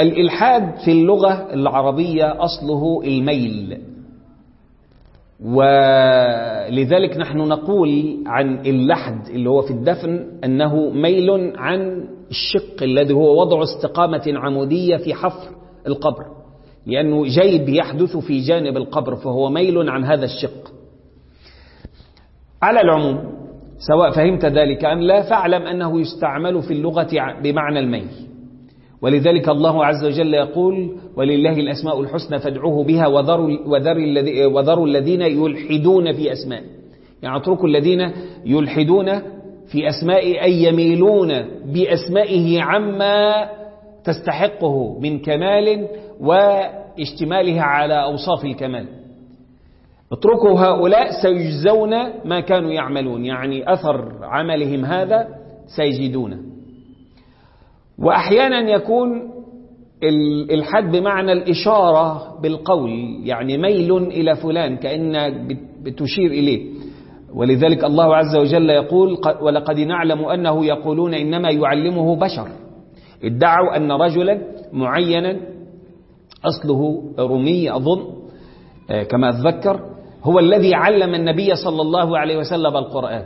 الإلحاد في اللغة العربية أصله الميل، ولذلك نحن نقول عن اللحد اللي هو في الدفن أنه ميل عن الشق الذي هو وضع استقامة عمودية في حفر القبر، لأنه جيب يحدث في جانب القبر، فهو ميل عن هذا الشق. على العموم سواء فهمت ذلك أم لا، فاعلم أنه يستعمل في اللغة بمعنى الميل. ولذلك الله عز وجل يقول: ولله الأسماء الحسنى فادعوه بها وذروا الذين يلحدون في أسماء. يعني اتركوا الذين يلحدون في أسماء، أي يميلون بأسمائه عما تستحقه من كمال واشتمالها على أوصاف الكمال. اتركوا هؤلاء سيجزون ما كانوا يعملون، يعني أثر عملهم هذا سيجدونه. وأحيانا يكون الحد بمعنى الإشارة بالقول، يعني ميل إلى فلان كأنك بتشير إليه. ولذلك الله عز وجل يقول: ولقد نعلم أنه يقولون إنما يعلمه بشر. ادعوا أن رجلا معينا أصله رومي أظن كما أتذكر، هو الذي علم النبي صلى الله عليه وسلم القرآن.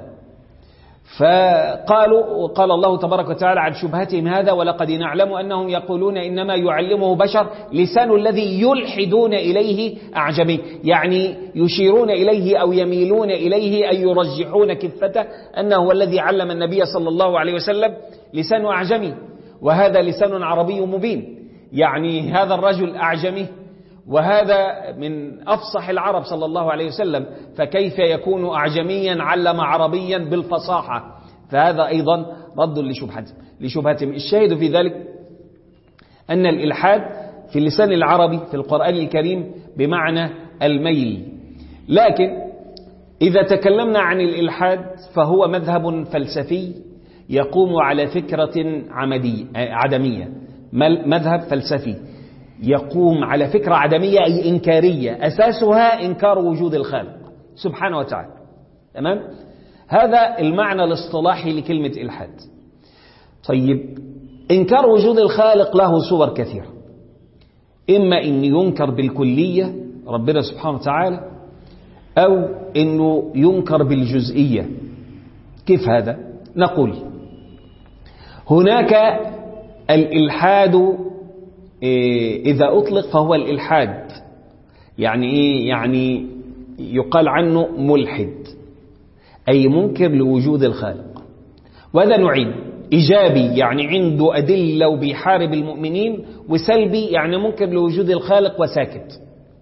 فقالوا، قال الله تبارك وتعالى عن شبهتهم هذا: ولقد نعلم أنهم يقولون إنما يعلمه بشر لسان الذي يلحدون إليه أعجمي، يعني يشيرون إليه أو يميلون إليه أي يرجحون كفته أنه هو الذي علم النبي صلى الله عليه وسلم لسان أعجمي، وهذا لسان عربي مبين. يعني هذا الرجل أعجمي وهذا من أفصح العرب صلى الله عليه وسلم، فكيف يكون أعجميا علم عربيا بالفصاحة؟ فهذا أيضا رد لشبهتهم. الشاهد في ذلك أن الإلحاد في اللسان العربي في القرآن الكريم بمعنى الميل. لكن إذا تكلمنا عن الإلحاد فهو مذهب فلسفي يقوم على فكرة عدمية. مذهب فلسفي يقوم على فكرة عدمية أي إنكارية، أساسها إنكار وجود الخالق سبحانه وتعالى. تمام؟ هذا المعنى الاصطلاحي لكلمة إلحاد. طيب، إنكار وجود الخالق له صور كثيرة، إما أن ينكر بالكلية ربنا سبحانه وتعالى، أو أنه ينكر بالجزئية. كيف هذا؟ نقول هناك الإلحاد إذا أطلق فهو الإلحاد، يعني إيه؟ يعني يقال عنه ملحد، أي منكر لوجود الخالق. وهذا نوعين: إيجابي يعني عنده أدلة وبيحارب المؤمنين، وسلبي يعني منكر لوجود الخالق وساكت.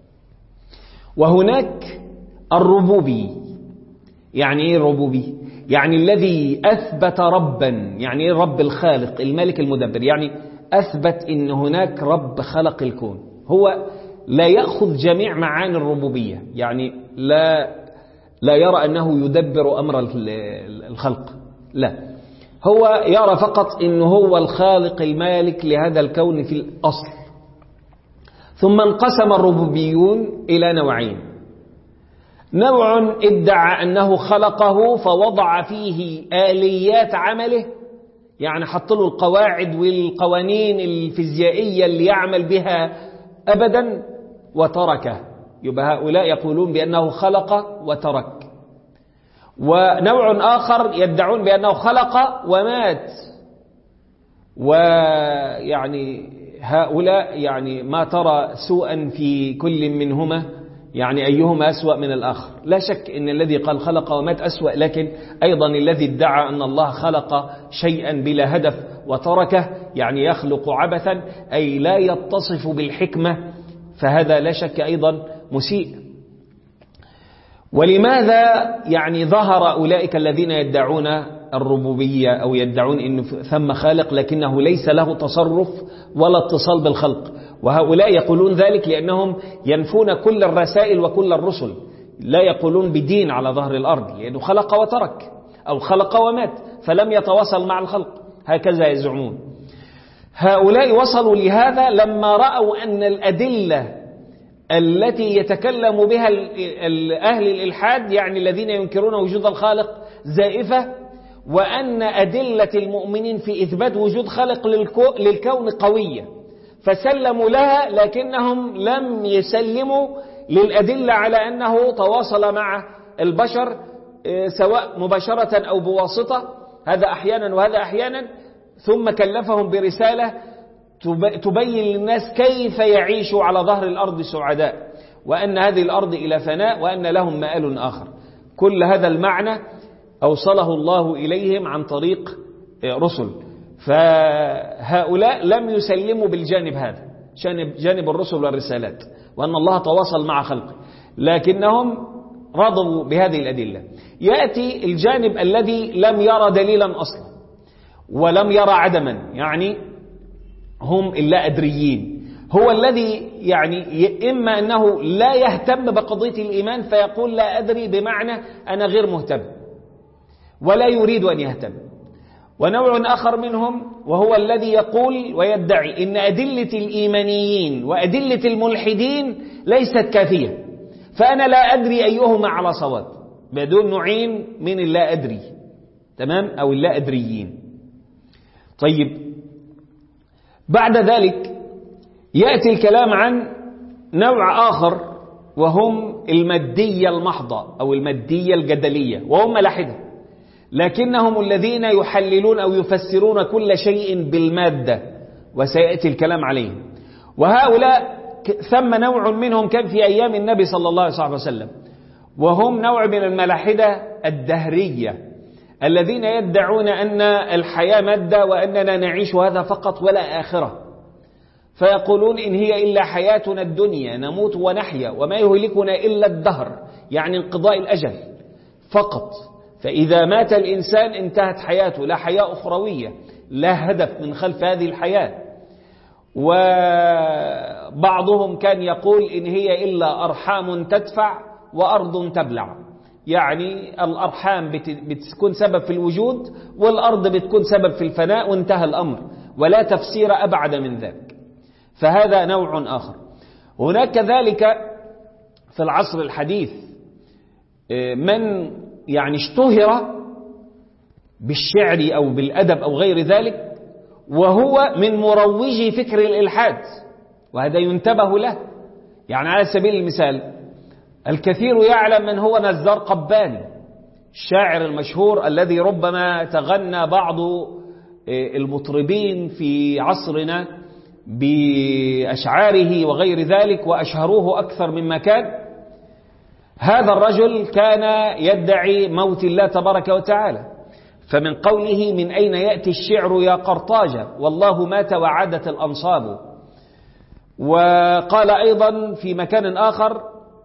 وهناك الربوبي. يعني إيه الربوبي؟ يعني الذي أثبت ربا، يعني إيه رب؟ الخالق المالك المدبر، يعني أثبت إن هناك رب خلق الكون. هو لا يأخذ جميع معاني الربوبية، يعني لا يرى أنه يدبر أمر الخلق، لا، هو يرى فقط إنه هو الخالق المالك لهذا الكون في الأصل. ثم انقسم الربوبيون إلى نوعين: نوع ادعى أنه خلقه فوضع فيه آليات عمله، يعني حط له القواعد والقوانين الفيزيائية اللي يعمل بها أبدا وتركه، يبقى هؤلاء يقولون بأنه خلق وترك. ونوع آخر يدعون بأنه خلق ومات، ويعني هؤلاء يعني ما ترى سوءا في كل منهما، يعني أيهما أسوأ من الآخر. لا شك أن الذي قال خلق ومات أسوأ، لكن أيضا الذي ادعى أن الله خلق شيئا بلا هدف وتركه، يعني يخلق عبثا أي لا يتصف بالحكمة، فهذا لا شك أيضا مسيء. ولماذا يعني ظهر أولئك الذين يدعون الربوبية أو يدعون أن ثم خالق لكنه ليس له تصرف ولا اتصال بالخلق؟ وهؤلاء يقولون ذلك لأنهم ينفون كل الرسائل وكل الرسل، لا يقولون بدين على ظهر الأرض، لأنه خلق وترك أو خلق ومات فلم يتواصل مع الخلق، هكذا يزعمون. هؤلاء وصلوا لهذا لما رأوا أن الأدلة التي يتكلم بها أهل الإلحاد، يعني الذين ينكرون وجود الخالق، زائفة، وأن أدلة المؤمنين في إثبات وجود خالق للكون قوية، فسلموا لها، لكنهم لم يسلموا للأدلة على أنه تواصل مع البشر سواء مباشرة أو بواسطة، هذا أحيانا وهذا أحيانا. ثم كلفهم برسالة تبين للناس كيف يعيشوا على ظهر الأرض سعداء، وأن هذه الأرض إلى فناء، وأن لهم مآل آخر. كل هذا المعنى أوصله الله إليهم عن طريق رسل، فهؤلاء لم يسلموا بالجانب هذا، جانب الرسل والرسالات، وأن الله تواصل مع خلقه، لكنهم رضوا بهذه الأدلة. يأتي الجانب الذي لم يرى دليلا أصلا ولم يرى عدما، يعني هم اللا أدريين، هو الذي يعني إما أنه لا يهتم بقضية الإيمان فيقول لا أدري، بمعنى أنا غير مهتم ولا يريد أن يهتم. ونوع آخر منهم وهو الذي يقول ويدعي إن أدلة الإيمانيين وأدلة الملحدين ليست كافية، فأنا لا أدري أيهما على صواب، بدون نوعين من اللا أدري، تمام، أو اللا أدريين. طيب، بعد ذلك يأتي الكلام عن نوع آخر وهم المادية المحضة أو المادية الجدلية، وهم ملاحدة، لكنهم الذين يحللون أو يفسرون كل شيء بالمادة، وسيأتي الكلام عليهم. وهؤلاء ثم نوع منهم كان في أيام النبي صلى الله عليه وسلم، وهم نوع من الملاحدة الدهرية الذين يدعون أن الحياة مادة وأننا نعيش هذا فقط ولا آخرة، فيقولون إن هي إلا حياتنا الدنيا نموت ونحيا وما يهلكنا إلا الدهر، يعني انقضاء الأجل فقط. فإذا مات الإنسان انتهت حياته، لا حياة أخروية، لا هدف من خلف هذه الحياة. وبعضهم كان يقول إن هي إلا أرحام تدفع وأرض تبلع، يعني الأرحام بتكون سبب في الوجود والأرض بتكون سبب في الفناء، وانتهى الأمر، ولا تفسير أبعد من ذلك. فهذا نوع آخر. هناك كذلك في العصر الحديث من يعني اشتهر بالشعر أو بالأدب أو غير ذلك، وهو من مروجي فكر الإلحاد، وهذا ينتبه له. يعني على سبيل المثال، الكثير يعلم من هو نزار قباني، الشاعر المشهور الذي ربما تغنى بعض المطربين في عصرنا بأشعاره وغير ذلك، وأشهروه أكثر من مكان. هذا الرجل كان يدعي موت الله تبارك وتعالى، فمن قوله من أين يأتي الشعر يا قرطاجة والله مات وعادت الأنصاب. وقال أيضا في مكان آخر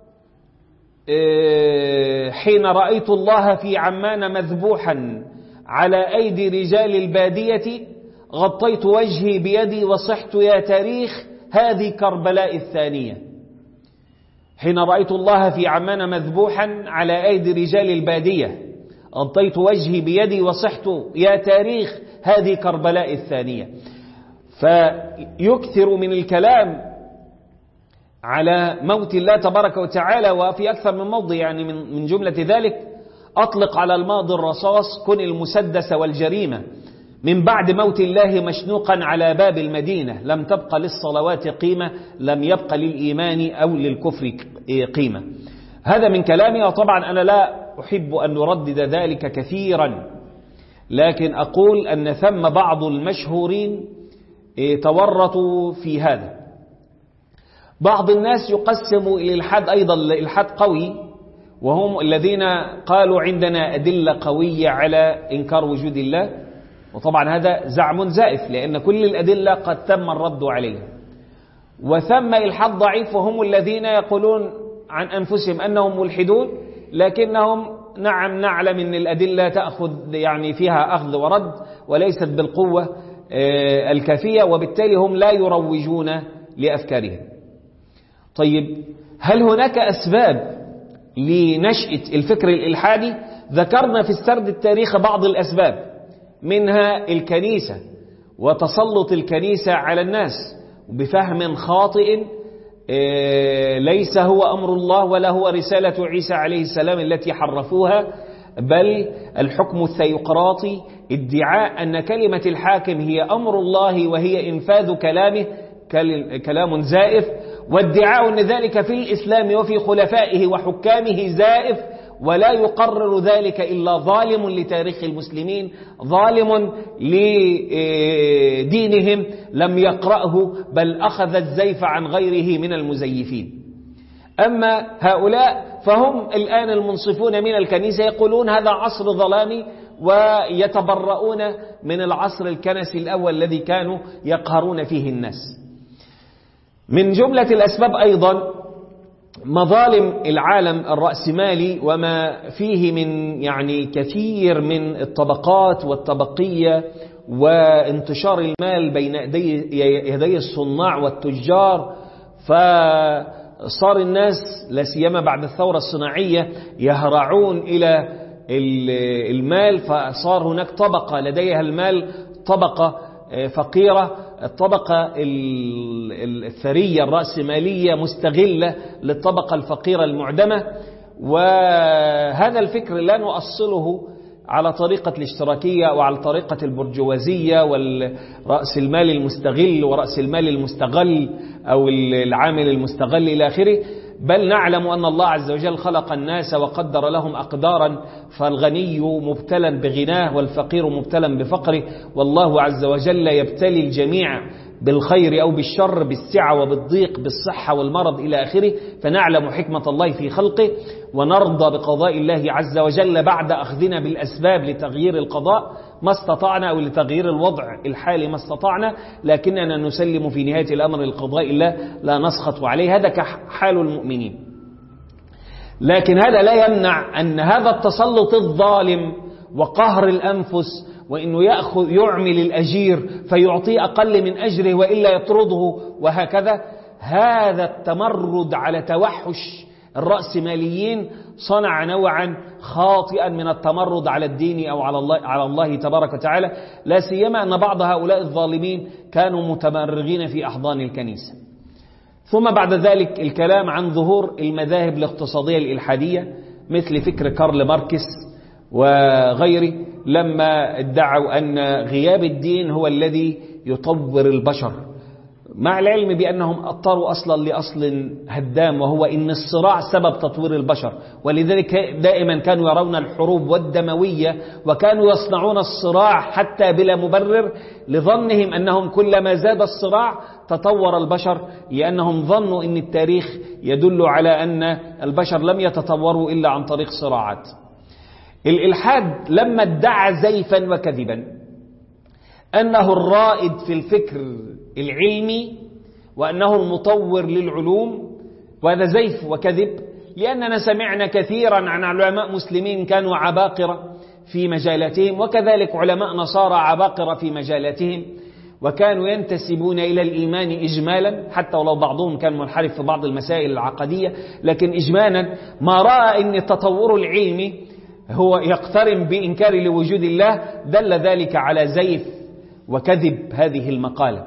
حين رأيت الله في عمان مذبوحا على أيدي رجال البادية غطيت وجهي بيدي وصحت يا تاريخ هذه كربلاء الثانية. حين رأيت الله في عمان مذبوحا على أيدي رجال البادية غطيت وجهي بيدي وصحت يا تاريخ هذه كربلاء الثانية. فيكثر من الكلام على موت الله تبارك وتعالى، وفي أكثر من موضع، يعني من جملة ذلك أطلق على الماضي الرصاص كن المسدس والجريمة، من بعد موت الله مشنوقا على باب المدينة لم تبق للصلوات قيمة لم يبق للإيمان أو للكفر قيمة. هذا من كلامي، وطبعا أنا لا أحب أن نردد ذلك كثيرا، لكن أقول أن ثم بعض المشهورين تورطوا في هذا. بعض الناس يقسم الإلحاد أيضا إلحاد قوي، وهم الذين قالوا عندنا أدلة قوية على إنكار وجود الله، وطبعا هذا زعم زائف لأن كل الأدلة قد تم الرد عليها. وثم إلحاد ضعيف، وهم الذين يقولون عن أنفسهم أنهم ملحدون، لكنهم نعم نعلم أن الأدلة تأخذ يعني فيها أخذ ورد وليست بالقوة الكافية، وبالتالي هم لا يروجون لأفكارهم. طيب، هل هناك أسباب لنشأة الفكر الإلحادي؟ ذكرنا في السرد التاريخ بعض الأسباب، منها الكنيسة وتسلط الكنيسة على الناس بفهم خاطئ ليس هو أمر الله ولا هو رسالة عيسى عليه السلام التي حرفوها، بل الحكم الثيوقراطي، ادعاء أن كلمة الحاكم هي أمر الله وهي إنفاذ كلامه، كلام زائف، وادعاء أن ذلك في الإسلام وفي خلفائه وحكامه زائف، ولا يقرر ذلك إلا ظالم لتاريخ المسلمين، ظالم لدينهم، لم يقرأه بل أخذ الزيف عن غيره من المزيفين. أما هؤلاء فهم الآن المنصفون من الكنيسة يقولون هذا عصر ظلامي، ويتبرؤون من العصر الكنسي الأول الذي كانوا يقهرون فيه الناس. من جملة الأسباب أيضا مظالم العالم الرأسمالي وما فيه من كثير من الطبقات والطبقية وانتشار المال بين يدي الصناع والتجار، فصار الناس لا سيما بعد الثورة الصناعية يهرعون إلى المال، فصار هناك طبقة لديها المال، طبقة فقيرة، الطبقة الثرية الرأسمالية مستغلة للطبقة الفقيرة المعدمة. وهذا الفكر لا نؤصله على طريقة الاشتراكية أو على طريقة البرجوازية والرأس المال المستغل ورأس المال المستغل أو العامل المستغل إلى آخره، بل نعلم أن الله عز وجل خلق الناس وقدر لهم أقدارا، فالغني مبتلا بغناه والفقير مبتلا بفقره، والله عز وجل يبتلي الجميع بالخير أو بالشر، بالسعة وبالضيق، بالصحة والمرض إلى آخره. فنعلم حكمة الله في خلقه ونرضى بقضاء الله عز وجل بعد أخذنا بالأسباب لتغيير القضاء ما استطعنا، أو لتغيير الوضع الحالي ما استطعنا، لكننا نسلم في نهاية الأمر لقضاء الله لا نسخط عليه. هذا كحال المؤمنين. لكن هذا لا يمنع أن هذا التسلط الظالم وقهر الأنفس، وإنه يعمل الأجير فيعطيه أقل من أجره وإلا يطرده وهكذا، هذا التمرد على توحش الرأسماليين صنع نوعا خاطئا من التمرد على الدين أو على الله تبارك وتعالى، لا سيما أن بعض هؤلاء الظالمين كانوا متمرغين في أحضان الكنيسة. ثم بعد ذلك الكلام عن ظهور المذاهب الاقتصادية الإلحادية مثل فكر كارل ماركس وغيره، لما ادعوا أن غياب الدين هو الذي يطور البشر، مع العلم بأنهم أضطروا أصلا لأصل هدام، وهو إن الصراع سبب تطوير البشر. ولذلك دائما كانوا يرون الحروب والدموية، وكانوا يصنعون الصراع حتى بلا مبرر، لظنهم أنهم كلما زاد الصراع تطور البشر، لأنهم ظنوا أن التاريخ يدل على أن البشر لم يتطوروا إلا عن طريق صراعات. الإلحاد لما ادعى زيفا وكذبا أنه الرائد في الفكر العلمي وأنه المطور للعلوم، وهذا زيف وكذب، لأننا سمعنا كثيرا عن علماء مسلمين كانوا عباقرة في مجالاتهم، وكذلك علماء نصارى عباقرة في مجالاتهم، وكانوا ينتسبون إلى الإيمان إجمالا، حتى ولو بعضهم كان منحرف في بعض المسائل العقدية، لكن إجمالا ما رأى أن التطور العلمي هو يقترن بإنكار لوجود الله، دل ذلك على زيف وكذب هذه المقالة.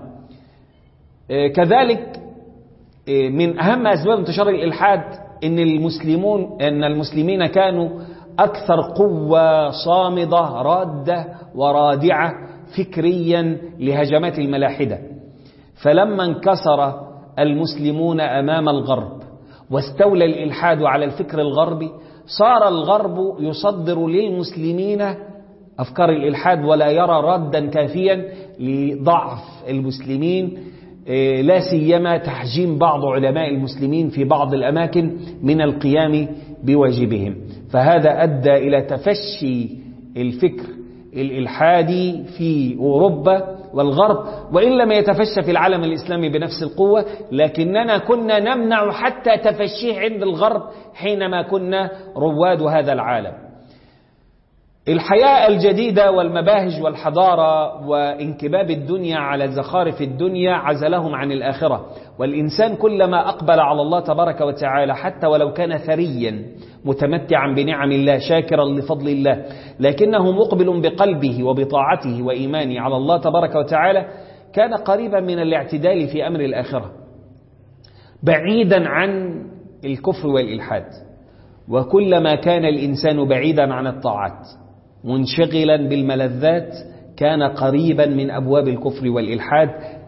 كذلك من أهم أسباب انتشار الإلحاد أن المسلمين كانوا أكثر قوة صامدة رادة ورادعة فكريا لهجمات الملاحدة، فلما انكسر المسلمون أمام الغرب واستولى الإلحاد على الفكر الغربي، صار الغرب يصدر للمسلمين أفكار الإلحاد ولا يرى ردا كافيا لضعف المسلمين، لا سيما تحجيم بعض علماء المسلمين في بعض الأماكن من القيام بواجبهم. فهذا أدى إلى تفشي الفكر الإلحادي في أوروبا والغرب، وإن لم يتفشى في العالم الإسلامي بنفس القوة، لكننا كنا نمنع حتى تفشيه عند الغرب حينما كنا رواد هذا العالم. الحياة الجديدة والمباهج والحضارة وانكباب الدنيا على زخارف الدنيا عزلهم عن الآخرة، والإنسان كلما أقبل على الله تبارك وتعالى حتى ولو كان ثريا متمتعا بنعم الله شاكرا لفضل الله، لكنه مقبل بقلبه وبطاعته وإيمانه على الله تبارك وتعالى، كان قريبا من الاعتدال في أمر الآخرة، بعيدا عن الكفر والإلحاد. وكلما كان الإنسان بعيدا عن الطاعات منشغلا بالملذات كان قريبا من أبواب الكفر والإلحاد،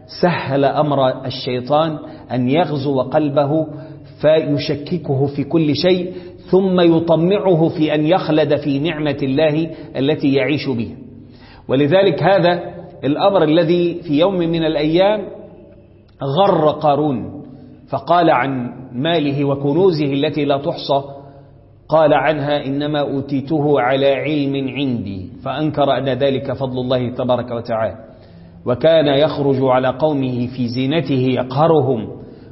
سهل أمر الشيطان أن يغزو قلبه فيشككه في كل شيء، ثم يطمعه في أن يخلد في نعمة الله التي يعيش بها. ولذلك هذا الأمر الذي في يوم من الأيام غر قارون، فقال عن ماله وكنوزه التي لا تحصى، قال عنها إنما أوتيته على علم عندي، فأنكر أن ذلك فضل الله تبارك وتعالى. وكان يخرج على قومه في زينته يقهرهم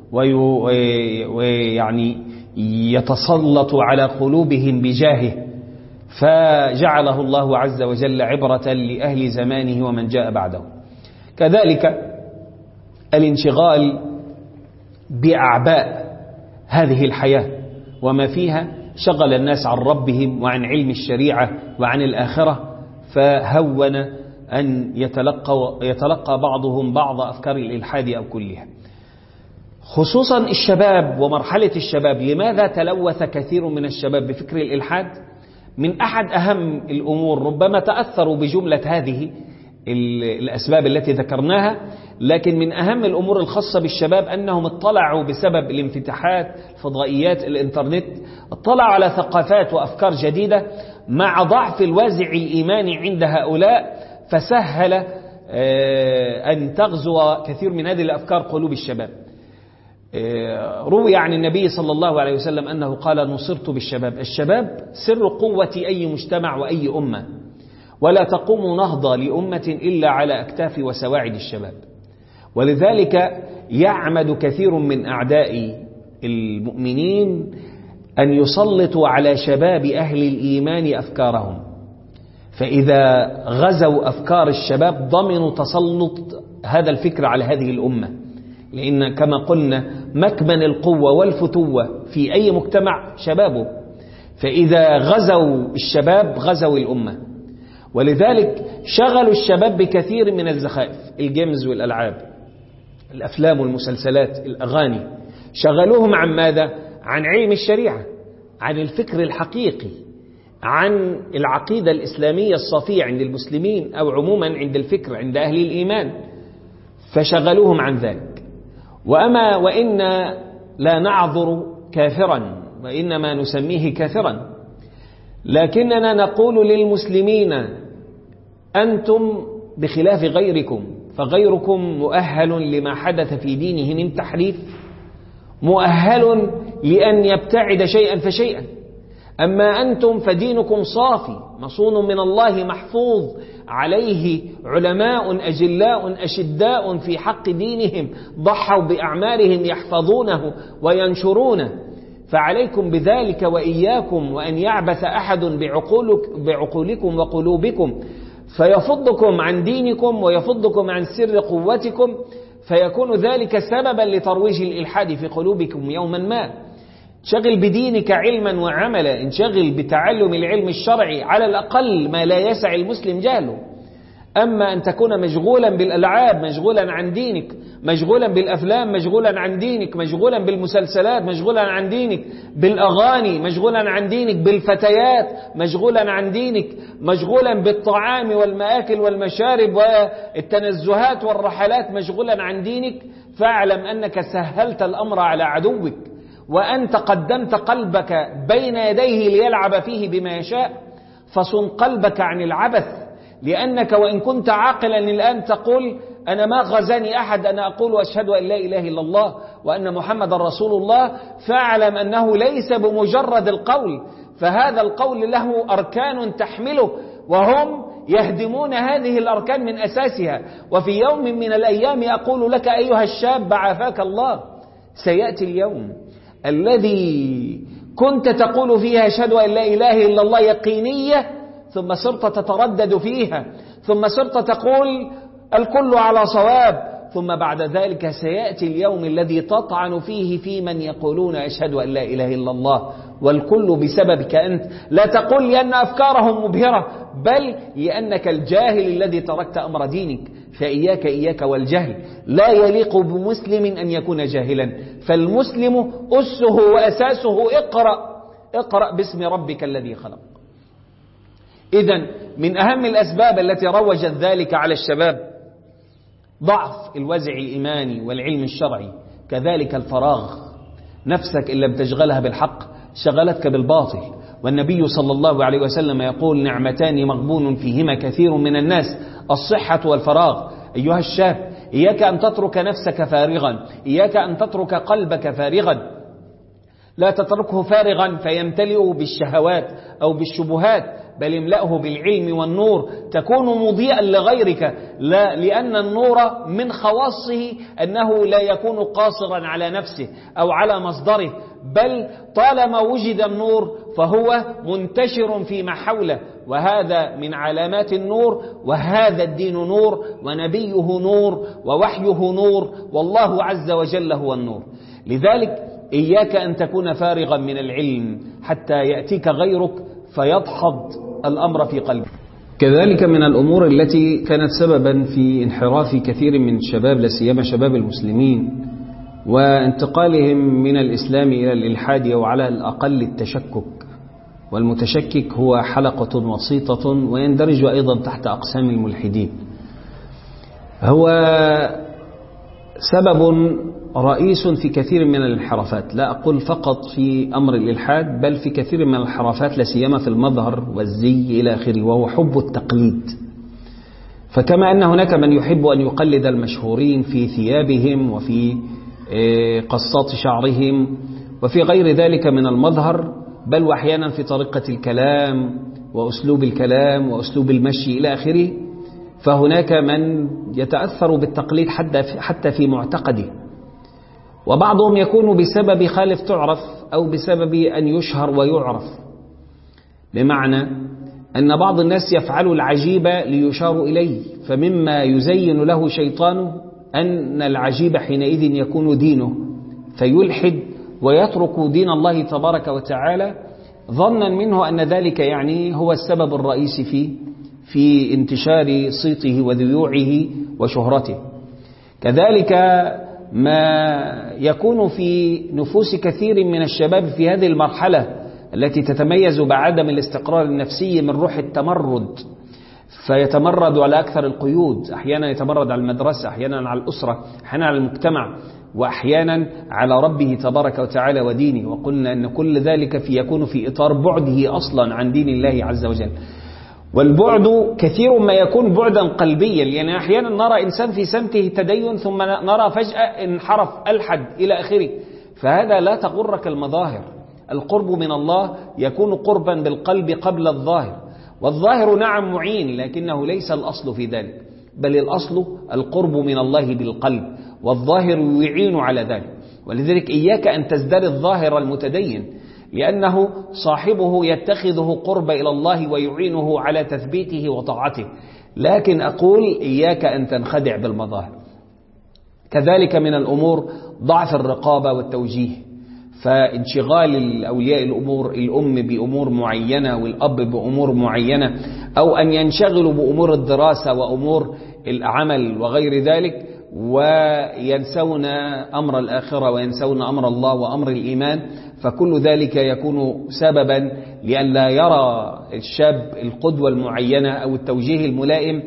ويعني يتسلط على قلوبهم بجاهه، فجعله الله عز وجل عبرة لأهل زمانه ومن جاء بعده. كذلك الانشغال بأعباء هذه الحياة وما فيها شغل الناس عن ربهم وعن علم الشريعة وعن الآخرة، فهون أن يتلقى بعضهم بعض أفكار الإلحاد أو كلها، خصوصا الشباب ومرحلة الشباب. لماذا تلوث كثير من الشباب بفكر الإلحاد؟ من أحد أهم الأمور، ربما تأثروا بجملة هذه الأسباب التي ذكرناها، لكن من أهم الأمور الخاصة بالشباب أنهم اطلعوا بسبب الانفتاحات، الفضائيات، الإنترنت، اطلعوا على ثقافات وأفكار جديدة مع ضعف الوازع الإيماني عند هؤلاء، فسهل أن تغزو كثير من هذه الأفكار قلوب الشباب. روي عن النبي صلى الله عليه وسلم أنه قال: نصرت بالشباب. الشباب سر قوة أي مجتمع وأي أمة، ولا تقوم نهضة لأمة إلا على أكتاف وسواعد الشباب. ولذلك يعمد كثير من أعداء المؤمنين أن يسلطوا على شباب أهل الإيمان أفكارهم، فإذا غزوا أفكار الشباب ضمنوا تسلط هذا الفكر على هذه الأمة، لأن كما قلنا مكمن القوة والفتوة في أي مجتمع شبابه، فإذا غزوا الشباب غزوا الأمة. ولذلك شغلوا الشباب بكثير من الزخائف، الجيمز والألعاب، الأفلام والمسلسلات، الأغاني، شغلوهم عن ماذا؟ عن علم الشريعة، عن الفكر الحقيقي، عن العقيدة الإسلامية الصافية عند المسلمين، أو عموما عند الفكر عند أهل الإيمان، فشغلوهم عن ذلك. وأما وإن لا نعذر كافرا، وإنما نسميه كافرا، لكننا نقول للمسلمين: أنتم بخلاف غيركم، فغيركم مؤهل لما حدث في دينه من تحريف، مؤهل لأن يبتعد شيئا فشيئا. أما أنتم فدينكم صافي مصون من الله محفوظ، عليه علماء أجلاء أشداء في حق دينهم ضحوا بأعمالهم يحفظونه وينشرونه، فعليكم بذلك وإياكم وأن يعبث أحد بعقولكم وقلوبكم فيفضكم عن دينكم ويفضكم عن سر قوتكم، فيكون ذلك سببا لترويج الإلحاد في قلوبكم يوما ما. انشغل بدينك علما وعملا، انشغل بتعلم العلم الشرعي على الأقل ما لا يسع المسلم جهله. أما أن تكون مشغولا بالألعاب مشغولا عن دينك، مشغولا بالأفلام مشغولا عن دينك، مشغولا بالمسلسلات مشغولا عن دينك، بالأغاني مشغولا عن دينك، بالفتيات مشغولا عن دينك، مشغولا بالطعام والمآكل والمشارب والتنزهات والرحلات مشغولا عن دينك، فاعلم أنك سهلت الأمر على عدوك، وأنت قدمت قلبك بين يديه ليلعب فيه بما يشاء. فصن قلبك عن العبث، لأنك وإن كنت عاقلا الآن تقول: أنا ما غزاني أحد، أنا أقول أشهد أن لا إله إلا الله وأن محمد رسول الله، فاعلم أنه ليس بمجرد القول، فهذا القول له أركان تحمله، وهم يهدمون هذه الأركان من أساسها. وفي يوم من الأيام أقول لك أيها الشاب عافاك الله، سيأتي اليوم الذي كنت تقول فيها أشهد أن لا إله إلا الله يقينية، ثم صرت تتردد فيها، ثم صرت تقول الكل على صواب، ثم بعد ذلك سيأتي اليوم الذي تطعن فيه في من يقولون أشهد أن لا إله إلا الله، والكل بسببك أنت. لا تقول لأن أفكارهم مبهرة، بل لأنك الجاهل الذي تركت أمر دينك. فإياك والجهل، لا يليق بمسلم أن يكون جاهلا، فالمسلم أسه وأساسه اقرأ باسم ربك الذي خلق. إذن من أهم الأسباب التي روجت ذلك على الشباب ضعف الوازع الإيماني والعلم الشرعي، كذلك الفراغ، نفسك إن لم تشغلها بالحق شغلتك بالباطل. والنبي صلى الله عليه وسلم يقول: نعمتان مغبون فيهما كثير من الناس، الصحة والفراغ. أيها الشاب، إياك أن تترك نفسك فارغا، إياك أن تترك قلبك فارغا، لا تتركه فارغا فيمتلئ بالشهوات أو بالشبهات، بل املأه بالعلم والنور، تكون مضيئا لغيرك. لا، لأن النور من خواصه أنه لا يكون قاصرا على نفسه أو على مصدره، بل طالما وجد النور فهو منتشر فيما حوله، وهذا من علامات النور. وهذا الدين نور، ونبيه نور، ووحيه نور، والله عز وجل هو النور. لذلك إياك أن تكون فارغا من العلم حتى يأتيك غيرك فيدحض الأمر في قلبك. كذلك من الأمور التي كانت سببا في انحراف كثير من الشباب، لا سيما شباب المسلمين، وانتقالهم من الإسلام إلى الإلحاد، أو على الأقل التشكك. والمتشكك هو حلقة وسيطة ويندرج أيضا تحت أقسام الملحدين. هو سبب رئيس في كثير من الانحرافات، لا أقول فقط في أمر الإلحاد، بل في كثير من الانحرافات، لا سيما في المظهر والزي إلى آخره، وهو حب التقليد. فكما أن هناك من يحب أن يقلد المشهورين في ثيابهم وفي قصات شعرهم وفي غير ذلك من المظهر، بل وأحيانا في طريقة الكلام وأسلوب الكلام وأسلوب المشي إلى آخره، فهناك من يتأثر بالتقليد حتى في معتقده. وبعضهم يكون بسبب خالف تعرف، أو بسبب أن يشهر ويعرف، بمعنى أن بعض الناس يفعل العجيب ليشار إليه، فمما يزين له شيطانه أن العجيب حينئذ يكون دينه، فيلحد ويترك دين الله تبارك وتعالى، ظنا منه أن ذلك يعني هو السبب الرئيسي في انتشار صيته وذيوعه وشهرته. كذلك ما يكون في نفوس كثير من الشباب في هذه المرحلة التي تتميز بعدم الاستقرار النفسي من روح التمرد، فيتمرد على أكثر القيود، أحيانا يتمرد على المدرسة، أحيانا على الأسرة، أحيانا على المجتمع، وأحيانا على ربه تبارك وتعالى ودينه. وقلنا أن كل ذلك يكون في إطار بعده أصلا عن دين الله عز وجل. والبعد كثير ما يكون بعدا قلبيا، يعني أحيانا نرى إنسان في سمته تدين، ثم نرى فجأة انحرف ألحد إلى آخره، فهذا لا تغرك المظاهر. القرب من الله يكون قربا بالقلب قبل الظاهر، والظاهر نعم معين، لكنه ليس الأصل في ذلك، بل الأصل القرب من الله بالقلب، والظاهر يعين على ذلك. ولذلك إياك أن تزدري الظاهر المتدين، لأنه صاحبه يتخذه قرب إلى الله ويعينه على تثبيته وطاعته. لكن أقول إياك أن تنخدع بالمظاهر. كذلك من الأمور ضعف الرقابة والتوجيه، فانشغال الأولياء الأمور، الأم بأمور معينة والأب بأمور معينة، أو أن ينشغلوا بأمور الدراسة وأمور العمل وغير ذلك، وينسون أمر الآخرة وينسون أمر الله وأمر الإيمان، فكل ذلك يكون سببا لأن لا يرى الشاب القدوة المعينة أو التوجيه الملائم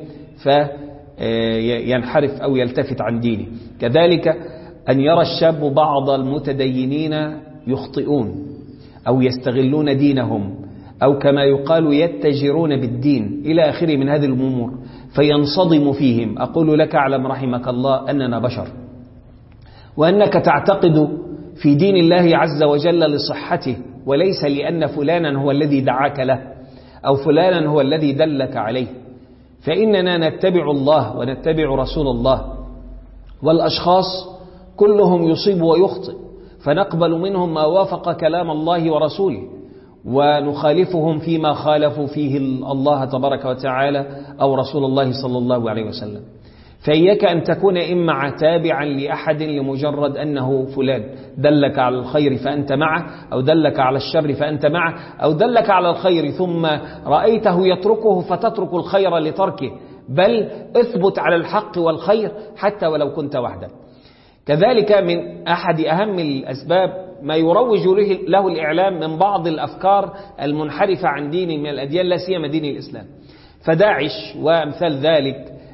فينحرف أو يلتفت عن دينه. كذلك أن يرى الشاب بعض المتدينين يخطئون أو يستغلون دينهم، أو كما يقال يتجرون بالدين إلى آخره من هذه الأمور، فينصدم فيهم. أقول لك اعلم رحمك الله أننا بشر، وأنك تعتقد في دين الله عز وجل لصحته، وليس لأن فلانا هو الذي دعاك له أو فلانا هو الذي دلك عليه. فإننا نتبع الله ونتبع رسول الله، والأشخاص كلهم يصيب ويخطئ، فنقبل منهم ما وافق كلام الله ورسوله، ونخالفهم فيما خالفوا فيه الله تبارك وتعالى أو رسول الله صلى الله عليه وسلم. فإياك أن تكون إما تابعا لأحد لمجرد أنه فلان دلك على الخير فأنت معه، أو دلك على الشر فأنت معه، أو دلك على الخير ثم رأيته يتركه فتترك الخير لتركه، بل اثبت على الحق والخير حتى ولو كنت وحدك. كذلك من أحد أهم الأسباب ما يروج له الإعلام من بعض الأفكار المنحرفة عن دين من الأديان، لا سيما دين الإسلام، فداعش وأمثال ذلك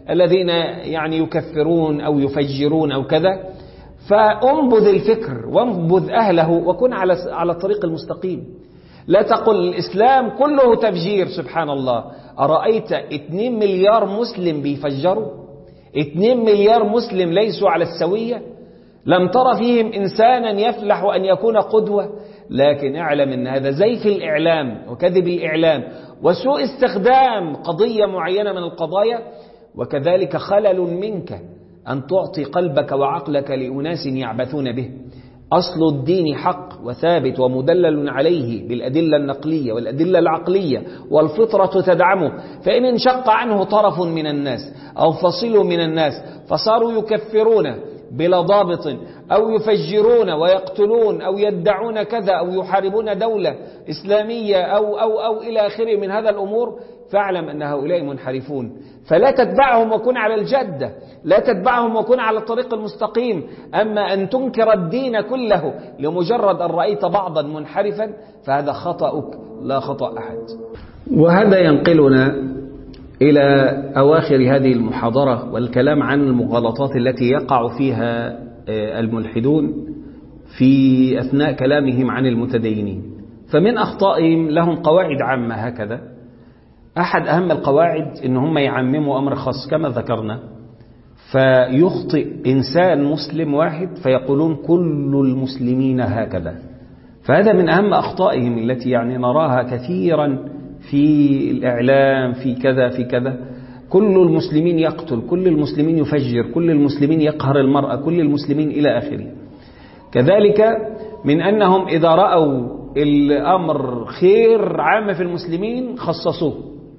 الذين يعني يكفرون أو يفجرون أو كذا. فأنبذ الفكر وانبذ أهله وكن على الطريق المستقيم. لا تقل الإسلام كله تفجير. سبحان الله، أرأيت 2 مليار مسلم بيفجروا؟ 2 مليار مسلم ليسوا على السوية؟ لم تر فيهم إنسانا يفلح أن يكون قدوة. لكن اعلم أن هذا زيف الإعلام وكذب الإعلام وسوء استخدام قضية معينة من القضايا، وكذلك خلل منك أن تعطي قلبك وعقلك لأناس يعبثون به. أصل الدين حق وثابت ومدلل عليه بالأدلة النقلية والأدلة العقلية، والفطرة تدعمه. فإن انشق عنه طرف من الناس أو فصيل من الناس فصاروا يكفرون بلا ضابط أو يفجرون ويقتلون أو يدعون كذا أو يحاربون دولة إسلامية أو إلى آخره من هذا الأمور، فاعلم أن هؤلاء منحرفون. فلا تتبعهم وكن على الجدة، لا تتبعهم وكن على الطريق المستقيم. أما أن تنكر الدين كله لمجرد أن رأيت بعضا منحرفا فهذا خطأك لا خطأ أحد. وهذا ينقلنا إلى أواخر هذه المحاضرة والكلام عن المغالطات التي يقع فيها الملحدون في أثناء كلامهم عن المتدينين. فمن أخطائهم لهم قواعد عامة هكذا. أحد أهم القواعد إن هم يعمموا أمر خاص كما ذكرنا، فيخطئ إنسان مسلم واحد فيقولون كل المسلمين هكذا. فهذا من أهم أخطائهم التي يعني نراها كثيرا في الإعلام في كذا في كذا. كل المسلمين يقتل، كل المسلمين يفجر، كل المسلمين يقهر المرأة، كل المسلمين إلى آخره. كذلك من أنهم إذا رأوا الأمر خير عام في المسلمين خصصوه.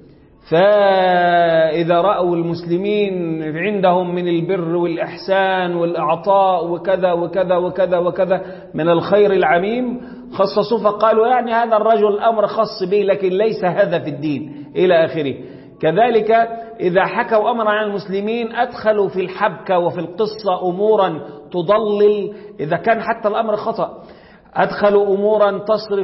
فإذا رأوا المسلمين عندهم من البر والإحسان والإعطاء وكذا وكذا وكذا وكذا من الخير العميم خصصوه، فقالوا يعني هذا الرجل أمر خاص به لكن ليس هذا في الدين إلى آخره. كذلك إذا حكوا أمر عن المسلمين أدخلوا في الحبكة وفي القصة أمورا تضلل، إذا كان حتى الأمر خطأ أدخلوا أمورا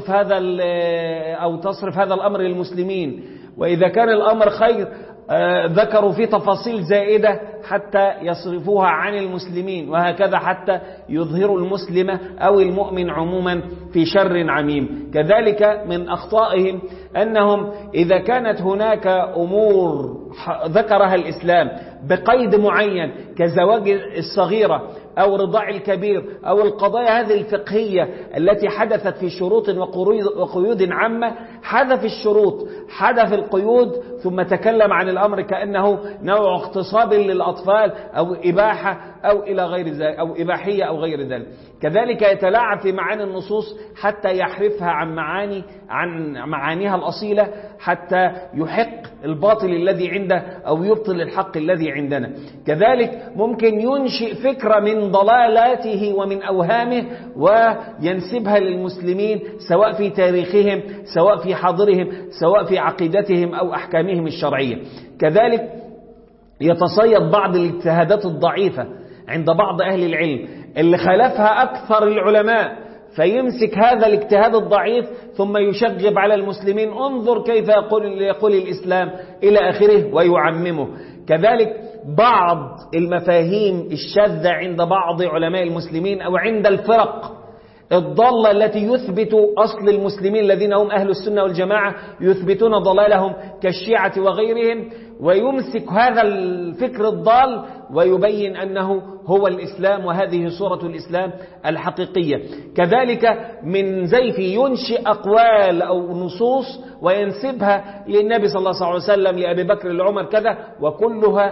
تصرف هذا الأمر للمسلمين، وإذا كان الأمر خير ذكروا فيه تفاصيل زائدة حتى يصرفوها عن المسلمين، وهكذا حتى يظهروا المسلم أو المؤمن عموما في شر عميم. كذلك من أخطائهم أنهم إذا كانت هناك أمور ذكرها الإسلام بقيد معين كزواج الصغيرة أو رضاع الكبير أو القضايا هذه الفقهية التي حدثت في شروط وقيود عامة، حذف الشروط حذف القيود ثم تكلم عن الأمر كأنه نوع اغتصاب للأطفال أو إباحة أو إلى غير ذلك أو إباحية أو غير ذلك. كذلك يتلاعب في معاني النصوص حتى يحرفها عن معانيها الأصيلة حتى يحق الباطل الذي عنده أو يبطل الحق الذي عندنا. كذلك ممكن ينشئ فكرة من ضلالاته ومن أوهامه وينسبها للمسلمين سواء في تاريخهم سواء في حاضرهم سواء في عقيدتهم أو أحكامهم الشرعية. كذلك يتصيد بعض الاجتهادات الضعيفة عند بعض أهل العلم اللي خالفها أكثر العلماء، فيمسك هذا الاجتهاد الضعيف ثم يشغب على المسلمين انظر كيف يقول الإسلام إلى آخره ويعممه. كذلك بعض المفاهيم الشاذة عند بعض علماء المسلمين أو عند الفرق الضالة التي يثبت أصل المسلمين الذين هم أهل السنة والجماعة يثبتون ضلالهم كالشيعة وغيرهم، ويمسك هذا الفكر الضال ويبين أنه هو الإسلام وهذه صورة الإسلام الحقيقية. كذلك من زيف ينشئ أقوال أو نصوص وينسبها للنبي صلى الله عليه وسلم لأبي بكر لعمر كذا، وكلها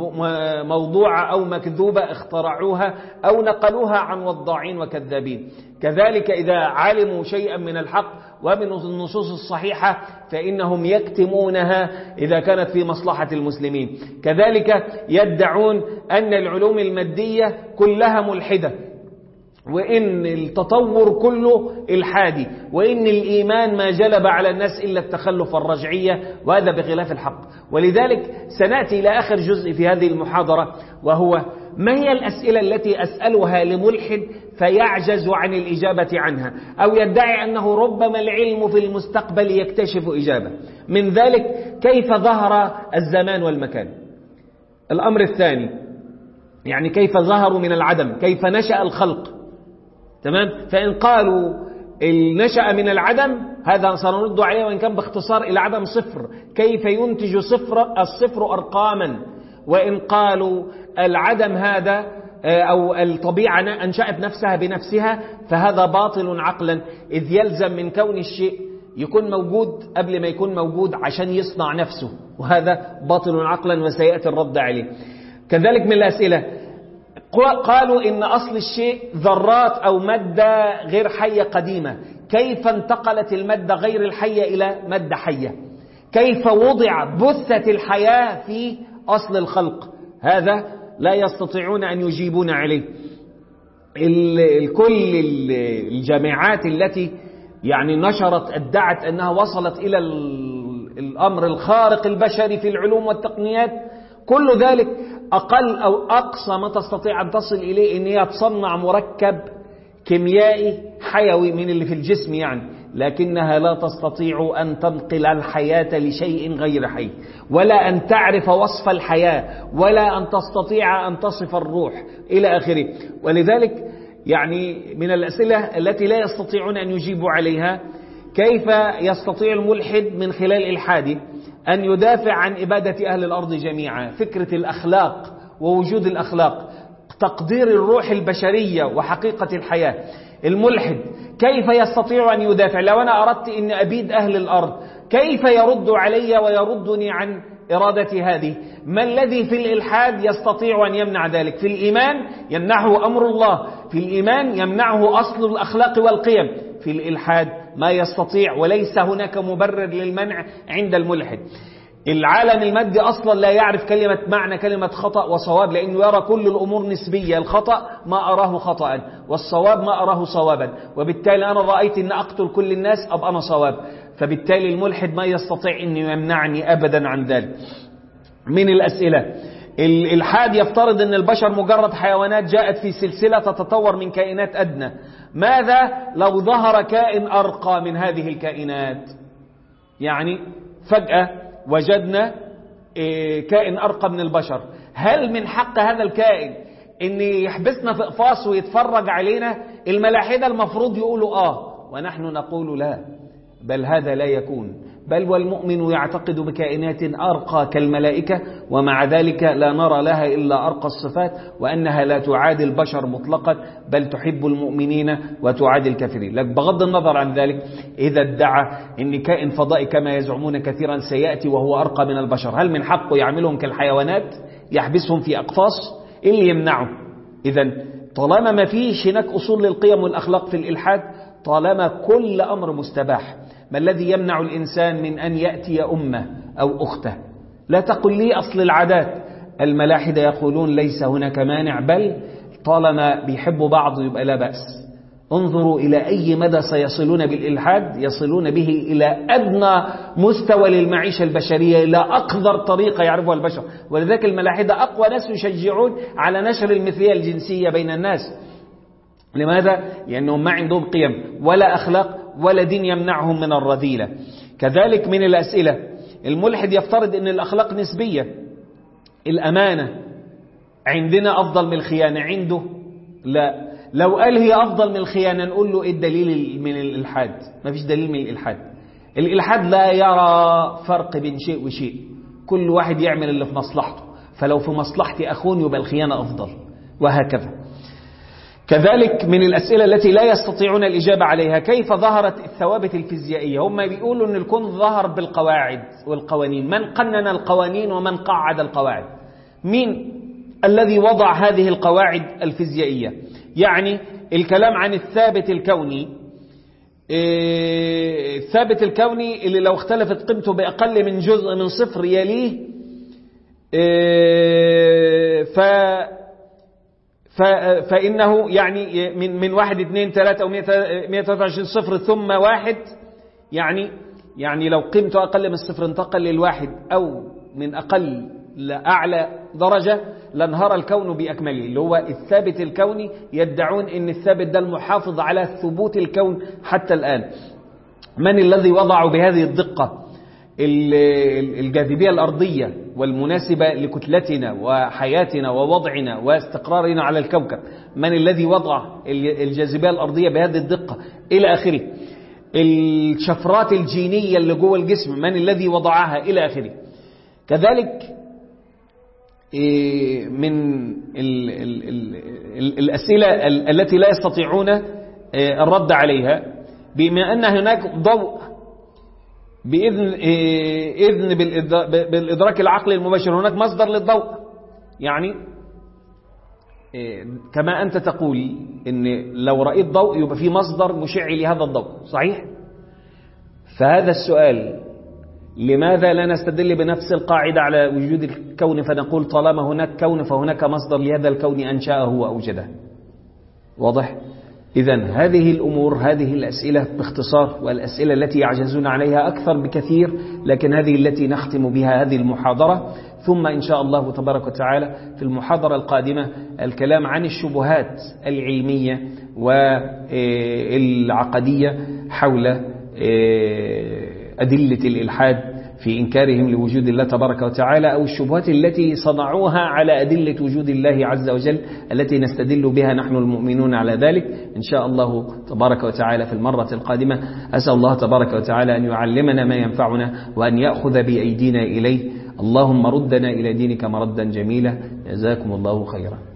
موضوعة أو مكذوبة اخترعوها أو نقلوها عن وضاعين وكذابين. كذلك إذا علموا شيئا من الحق ومن النصوص الصحيحة فإنهم يكتمونها إذا كانت في مصلحة المسلمين. كذلك يدعون أن العلوم المادية كلها ملحدة، وإن التطور كله الحادي، وإن الإيمان ما جلب على الناس إلا التخلف الرجعية، وهذا بخلاف الحق. ولذلك سنأتي إلى آخر جزء في هذه المحاضرة، وهو ما هي الأسئلة التي أسألها لملحد فيعجز عن الإجابة عنها أو يدعي أنه ربما العلم في المستقبل يكتشف إجابة. من ذلك كيف ظهر الزمان والمكان؟ الأمر الثاني يعني كيف ظهروا من العدم، كيف نشأ الخلق. تمام. فإن قالوا النشأ من العدم هذا سنرد عليه وإن كان باختصار إلى عدم صفر، كيف ينتج الصفر أرقاما. وإن قالوا العدم هذا أو الطبيعة أنشأت نفسها بنفسها فهذا باطل عقلا، إذ يلزم من كون الشيء يكون موجود قبل ما يكون موجود عشان يصنع نفسه، وهذا باطل عقلا وسيأتي الرد عليه. كذلك من الأسئلة قالوا إن أصل الشيء ذرات أو مادة غير حية قديمة، كيف انتقلت المادة غير الحية إلى مادة حية؟ كيف بثت الحياة في أصل الخلق؟ هذا لا يستطيعون أن يجيبون عليه. كل الجامعات التي يعني نشرت ادعت أنها وصلت إلى الأمر الخارق البشري في العلوم والتقنيات، كل ذلك أقل أو أقصى ما تستطيع أن تصل إليه إن هي تصنع مركب كيميائي حيوي من اللي في الجسم يعني، لكنها لا تستطيع أن تنقل الحياة لشيء غير حي، ولا أن تعرف وصف الحياة، ولا أن تستطيع أن تصف الروح إلى آخره. ولذلك يعني من الأسئلة التي لا يستطيعون أن يجيبوا عليها كيف يستطيع الملحد من خلال إلحاده أن يدافع عن إبادة أهل الأرض جميعا، فكرة الأخلاق ووجود الأخلاق، تقدير الروح البشرية وحقيقة الحياة. الملحد كيف يستطيع أن يدافع؟ لو أنا أردت أن أبيد أهل الأرض كيف يرد علي ويردني عن إرادتي هذه؟ ما الذي في الإلحاد يستطيع أن يمنع ذلك؟ في الإيمان يمنعه أمر الله، في الإيمان يمنعه أصل الأخلاق والقيم، في الإلحاد ما يستطيع، وليس هناك مبرر للمنع عند الملحد. العالم المادي أصلا لا يعرف معنى كلمة خطأ وصواب، لأنه يرى كل الأمور نسبية، الخطأ ما أراه خطأ والصواب ما أراه صوابا، وبالتالي أنا رأيت أن أقتل كل الناس أبقى أنا صواب، فبالتالي الملحد ما يستطيع أن يمنعني أبدا عن ذلك. من الأسئلة الإلحاد يفترض أن البشر مجرد حيوانات جاءت في سلسلة تتطور من كائنات أدنى، ماذا لو ظهر كائن أرقى من هذه الكائنات؟ يعني فجأة وجدنا كائن أرقى من البشر، هل من حق هذا الكائن أن يحبسنا في قفص ويتفرج علينا؟ الملاحدة المفروض يقولوا ونحن نقول لا، بل هذا لا يكون، بل والمؤمن يعتقد بكائنات أرقى كالملائكة، ومع ذلك لا نرى لها إلا أرقى الصفات، وأنها لا تعادي البشر مطلقا، بل تحب المؤمنين وتعادي الكافرين. لكن بغض النظر عن ذلك، إذا ادعى أن كائن فضائي كما يزعمون كثيرا سيأتي وهو أرقى من البشر، هل من حقه يعملهم كالحيوانات يحبسهم في أقفاص؟ إيه اللي يمنعه؟ إذن طالما ما فيش هناك أصول للقيم والأخلاق في الإلحاد، طالما كل أمر مستباح، ما الذي يمنع الإنسان من أن يأتي أمه أو أخته؟ لا تقل لي أصل العادات. الملاحدة يقولون ليس هناك مانع، بل طالما بيحبوا بعض يبقى لا بأس. انظروا إلى أي مدى سيصلون بالإلحاد، يصلون به إلى أدنى مستوى للمعيشة البشرية، إلى أقذر طريقة يعرفها البشر. ولذلك الملاحدة أقوى ناس يشجعون على نشر المثلية الجنسية بين الناس. لماذا؟ لأنهم ما عندهم قيم ولا أخلاق ولا دين يمنعهم من الرذيلة. كذلك من الأسئلة الملحد يفترض أن الأخلاق نسبية، الأمانة عندنا أفضل من الخيانة، عنده لا. لو قال هي أفضل من الخيانة نقول له إيه الدليل من الإلحاد؟ ما فيش دليل من الإلحاد. الإلحاد لا يرى فرق بين شيء وشيء، كل واحد يعمل اللي في مصلحته، فلو في مصلحتي أخون يبقى الخيانة أفضل، وهكذا. كذلك من الأسئلة التي لا يستطيعون الإجابة عليها كيف ظهرت الثوابت الفيزيائية؟ هم بيقولوا أن الكون ظهر بالقواعد والقوانين، من قنن القوانين ومن قعد القواعد؟ مين الذي وضع هذه القواعد الفيزيائية؟ يعني الكلام عن الثابت الكوني، الثابت الكوني اللي لو اختلفت قيمته بأقل من جزء من صفر يليه فإنه يعني من 1 2 3 أو 123 صفر ثم 1، يعني لو قيمته أقل من الصفر انتقل للواحد أو من أقل لأعلى درجة لانهار الكون بأكمله، اللي هو الثابت الكوني. يدعون أن الثابت ده المحافظ على ثبوت الكون حتى الآن. من الذي وضع بهذه الدقة الجاذبية الأرضية والمناسبة لكتلتنا وحياتنا ووضعنا واستقرارنا على الكوكب. من الذي وضع الجاذبية الأرضية بهذه الدقة إلى آخره. الشفرات الجينية اللي جوه الجسم من الذي وضعها إلى آخره. كذلك من الأسئلة التي لا يستطيعون الرد عليها، بما أن هناك ضوء بإذن بالإدراك العقلي المباشر، هناك مصدر للضوء. يعني كما أنت تقول إن لو رأيت ضوء يبقى في مصدر مشع لهذا الضوء، صحيح؟ فهذا السؤال، لماذا لا نستدل بنفس القاعدة على وجود الكون فنقول طالما هناك كون فهناك مصدر لهذا الكون أنشأه وأوجده؟ واضح؟ إذن هذه الأمور، هذه الأسئلة باختصار، والأسئلة التي يعجزون عليها أكثر بكثير، لكن هذه التي نختم بها هذه المحاضرة. ثم إن شاء الله تبارك وتعالى في المحاضرة القادمة الكلام عن الشبهات العلمية والعقدية حول أدلة الإلحاد في إنكارهم لوجود الله تبارك وتعالى، أو الشبهات التي صنعوها على أدلة وجود الله عز وجل التي نستدل بها نحن المؤمنون على ذلك إن شاء الله تبارك وتعالى في المرة القادمة. أسأل الله تبارك وتعالى أن يعلمنا ما ينفعنا وأن يأخذ بأيدينا إليه. اللهم ردنا إلى دينك مردا جميلا. جزاكم الله خيرا.